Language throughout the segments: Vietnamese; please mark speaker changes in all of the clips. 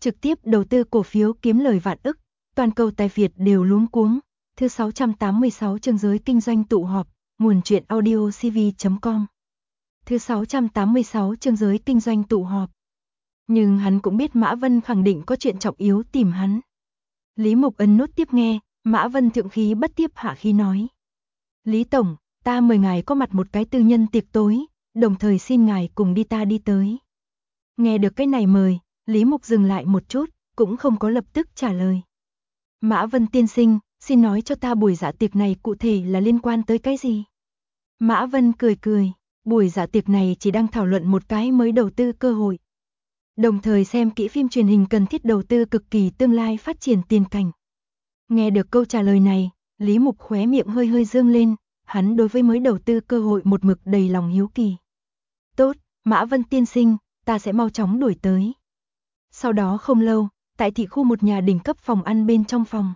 Speaker 1: trực tiếp đầu tư cổ phiếu kiếm lời vạn ức, toàn cầu tài Việt đều luống cuống. Thứ 686 chương giới kinh doanh tụ họp, nguồn truyện audio cv.com. Thứ 686 chương giới kinh doanh tụ họp. Nhưng hắn cũng biết Mã Vân khẳng định có chuyện trọng yếu tìm hắn. Lý Mục ấn nút tiếp nghe, Mã Vân thượng khí bất tiếp hạ khí nói. Lý Tổng, ta mời ngài có mặt một cái tư nhân tiệc tối, đồng thời xin ngài cùng đi ta đi tới. Nghe được cái này mời, Lý Mục dừng lại một chút, cũng không có lập tức trả lời. Mã Vân tiên sinh, xin nói cho ta buổi dạ tiệc này cụ thể là liên quan tới cái gì? Mã Vân cười cười, buổi dạ tiệc này chỉ đang thảo luận một cái mới đầu tư cơ hội. Đồng thời xem kỹ phim truyền hình cần thiết đầu tư cực kỳ tương lai phát triển tiền cảnh. Nghe được câu trả lời này, Lý Mục khóe miệng hơi hơi dương lên, hắn đối với mới đầu tư cơ hội một mực đầy lòng hiếu kỳ. Tốt, Mã Vân tiên sinh, ta sẽ mau chóng đuổi tới. Sau đó không lâu, tại thị khu một nhà đỉnh cấp phòng ăn bên trong phòng.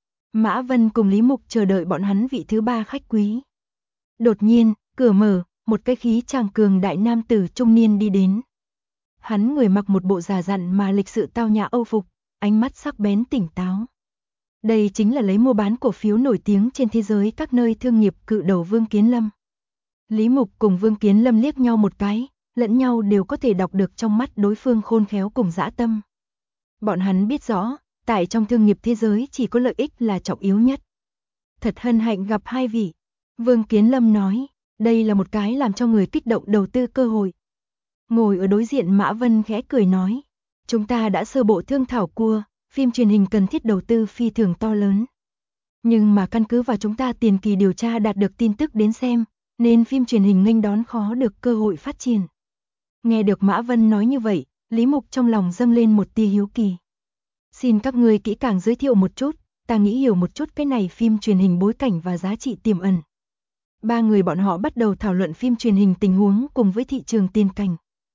Speaker 1: Mã Vân cùng Lý Mục chờ đợi bọn hắn vị thứ ba khách quý. Đột nhiên, cửa mở, một cái khí chàng cường đại nam tử trung niên đi đến. Hắn người mặc một bộ già dặn mà lịch sự tao nhã Âu phục, ánh mắt sắc bén tỉnh táo. Đây chính là lấy mua bán cổ phiếu nổi tiếng trên thế giới các nơi thương nghiệp cự đầu Vương Kiến Lâm. Lý Mục cùng Vương Kiến Lâm liếc nhau một cái, lẫn nhau đều có thể đọc được trong mắt đối phương khôn khéo cùng dã tâm. Bọn hắn biết rõ, tại trong thương nghiệp thế giới chỉ có lợi ích là trọng yếu nhất. Thật hân hạnh gặp hai vị. Vương Kiến Lâm nói, đây là một cái làm cho người kích động đầu tư cơ hội. Ngồi ở đối diện Mã Vân khẽ cười nói, chúng ta đã sơ bộ thương thảo qua, phim truyền hình cần thiết đầu tư phi thường to lớn. Nhưng mà căn cứ vào chúng ta tiền kỳ điều tra đạt được tin tức đến xem, nên phim truyền hình nghênh đón khó được cơ hội phát triển. Nghe được Mã Vân nói như vậy, Lý Mục trong lòng dâng lên một tia hiếu kỳ. Xin các ngươi kỹ càng giới thiệu một chút, ta nghĩ hiểu một chút cái này phim truyền hình bối cảnh và giá trị tiềm ẩn. Ba người bọn họ bắt đầu thảo luận phim truyền hình tình huống cùng với thị trường tiền cảnh.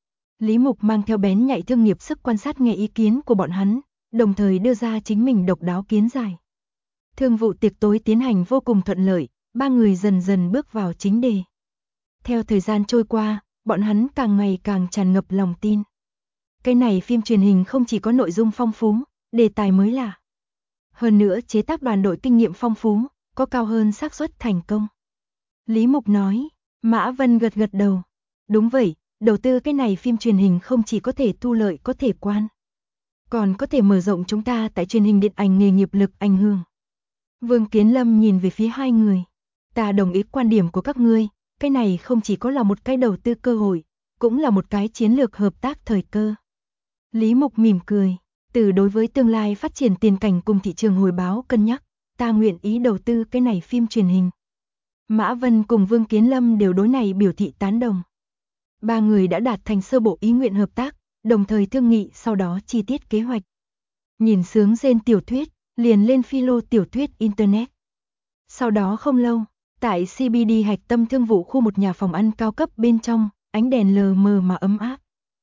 Speaker 1: Lý Mục mang theo bén nhạy thương nghiệp sức quan sát nghe ý kiến của bọn hắn, đồng thời đưa ra chính mình độc đáo kiến giải. Thương vụ tiệc tối tiến hành vô cùng thuận lợi, ba người dần dần bước vào chính đề. Theo thời gian trôi qua, bọn hắn càng ngày càng tràn ngập lòng tin. Cái này phim truyền hình không chỉ có nội dung phong phú, đề tài mới lạ. Hơn nữa chế tác đoàn đội kinh nghiệm phong phú, có cao hơn xác suất thành công. Lý Mục nói, Mã Vân gật gật đầu. Đúng vậy, đầu tư cái này phim truyền hình không chỉ có thể thu lợi có thể quan. Còn có thể mở rộng chúng ta tại truyền hình điện ảnh nghề nghiệp lực ảnh hưởng. Vương Kiến Lâm nhìn về phía hai người. Ta đồng ý quan điểm của các ngươi, cái này không chỉ có là một cái đầu tư cơ hội, cũng là một cái chiến lược hợp tác thời cơ. Lý Mục mỉm cười, từ đối với tương lai phát triển tiền cảnh cùng thị trường hồi báo cân nhắc, ta nguyện ý đầu tư cái này phim truyền hình. Mã Vân cùng Vương Kiến Lâm đều đối này biểu thị tán đồng. Ba người đã đạt thành sơ bộ ý nguyện hợp tác, đồng thời thương nghị sau đó chi tiết kế hoạch. Nhìn sướng rên tiểu thuyết, liền lên philo tiểu thuyết Internet. Sau đó không lâu, tại CBD hạch tâm thương vụ khu một nhà phòng ăn cao cấp bên trong, ánh đèn lờ mờ mà ấm áp.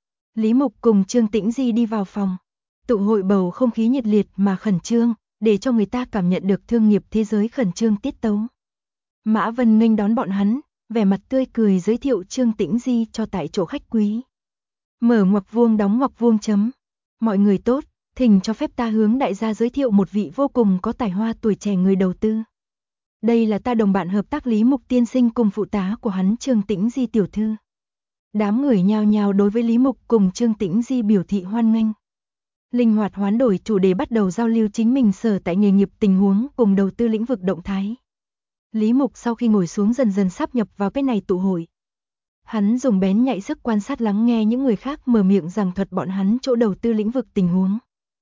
Speaker 1: Lý Mục cùng Trương Tĩnh Di đi vào phòng. Tụ hội bầu không khí nhiệt liệt mà khẩn trương, để cho người ta cảm nhận được thương nghiệp thế giới khẩn trương tiết tấu. Mã Vân nghênh đón bọn hắn, vẻ mặt tươi cười giới thiệu Trương Tĩnh Di cho tại chỗ khách quý. Mở ngoặc vuông đóng ngoặc vuông chấm. Mọi người tốt, thỉnh cho phép ta hướng đại gia giới thiệu một vị vô cùng có tài hoa tuổi trẻ người đầu tư. Đây là ta đồng bạn hợp tác Lý Mục tiên sinh cùng phụ tá của hắn Trương Tĩnh Di tiểu thư. Đám người nhao nhao đối với Lý Mục cùng Trương Tĩnh Di biểu thị hoan nghênh. Linh hoạt hoán đổi chủ đề bắt đầu giao lưu chính mình sở tại nghề nghiệp tình huống cùng đầu tư lĩnh vực động thái. Lý Mục sau khi ngồi xuống dần dần sáp nhập vào cái này tụ hội. Hắn dùng bén nhạy sức quan sát lắng nghe những người khác mở miệng giảng thuật bọn hắn chỗ đầu tư lĩnh vực tình huống.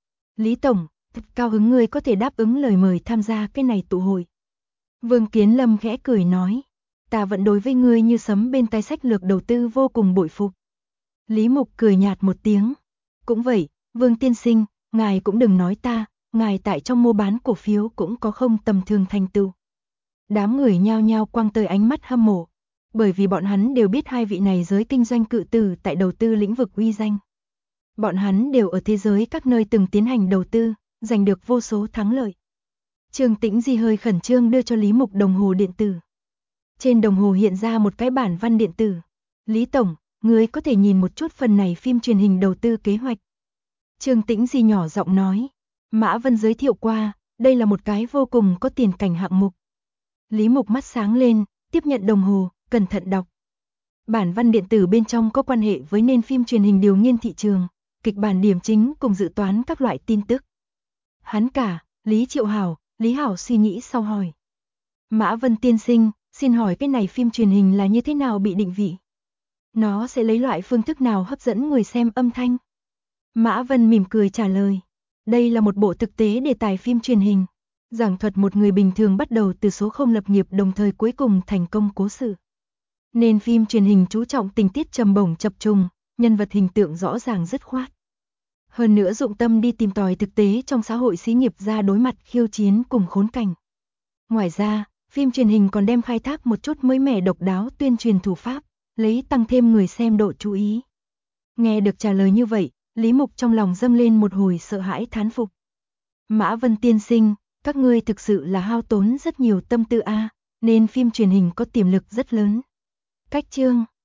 Speaker 1: Lý Tổng, thật cao hứng ngươi có thể đáp ứng lời mời tham gia cái này tụ hội. Vương Kiến Lâm khẽ cười nói, ta vẫn đối với ngươi như sấm bên tai sách lược đầu tư vô cùng bội phục. Lý Mục cười nhạt một tiếng, cũng vậy, Vương tiên sinh, ngài cũng đừng nói ta, ngài tại trong mua bán cổ phiếu cũng có không tầm thường thành tựu. Đám người nhao nhao quăng tới ánh mắt hâm mộ, bởi vì bọn hắn đều biết hai vị này giới kinh doanh cự tử tại đầu tư lĩnh vực uy danh. Bọn hắn đều ở thế giới các nơi từng tiến hành đầu tư, giành được vô số thắng lợi. Trương Tĩnh Di hơi khẩn trương đưa cho Lý Mục đồng hồ điện tử. Trên đồng hồ hiện ra một cái bản văn điện tử. Lý Tổng, ngươi có thể nhìn một chút phần này phim truyền hình đầu tư kế hoạch. Trương Tĩnh Di nhỏ giọng nói. Mã Vân giới thiệu qua, đây là một cái vô cùng có tiền cảnh hạng mục. Lý Mục mắt sáng lên, tiếp nhận đồng hồ, cẩn thận đọc. Bản văn điện tử bên trong có quan hệ với nền phim truyền hình điều nghiên thị trường, kịch bản điểm chính cùng dự toán các loại tin tức. Hắn cả, Lý Triệu Hảo, Lý Hảo suy nghĩ sau hỏi. Mã Vân tiên sinh, xin hỏi cái này phim truyền hình là như thế nào bị định vị? Nó sẽ lấy loại phương thức nào hấp dẫn người xem âm thanh? Mã Vân mỉm cười trả lời. Đây là một bộ thực tế đề tài phim truyền hình, giảng thuật một người bình thường bắt đầu từ số không lập nghiệp đồng thời cuối cùng thành công cố sự. Nên phim truyền hình chú trọng tình tiết trầm bổng chập trùng, nhân vật hình tượng rõ ràng dứt khoát. Hơn nữa dụng tâm đi tìm tòi thực tế trong xã hội xí nghiệp ra đối mặt khiêu chiến cùng khốn cảnh. Ngoài ra, phim truyền hình còn đem khai thác một chút mới mẻ độc đáo tuyên truyền thủ pháp, lấy tăng thêm người xem độ chú ý. Nghe được trả lời như vậy, Lý Mục trong lòng dâng lên một hồi sợ hãi thán phục. Mã Vân tiên sinh, các ngươi thực sự là hao tốn rất nhiều tâm tư nên phim truyền hình có tiềm lực rất lớn. Cách chương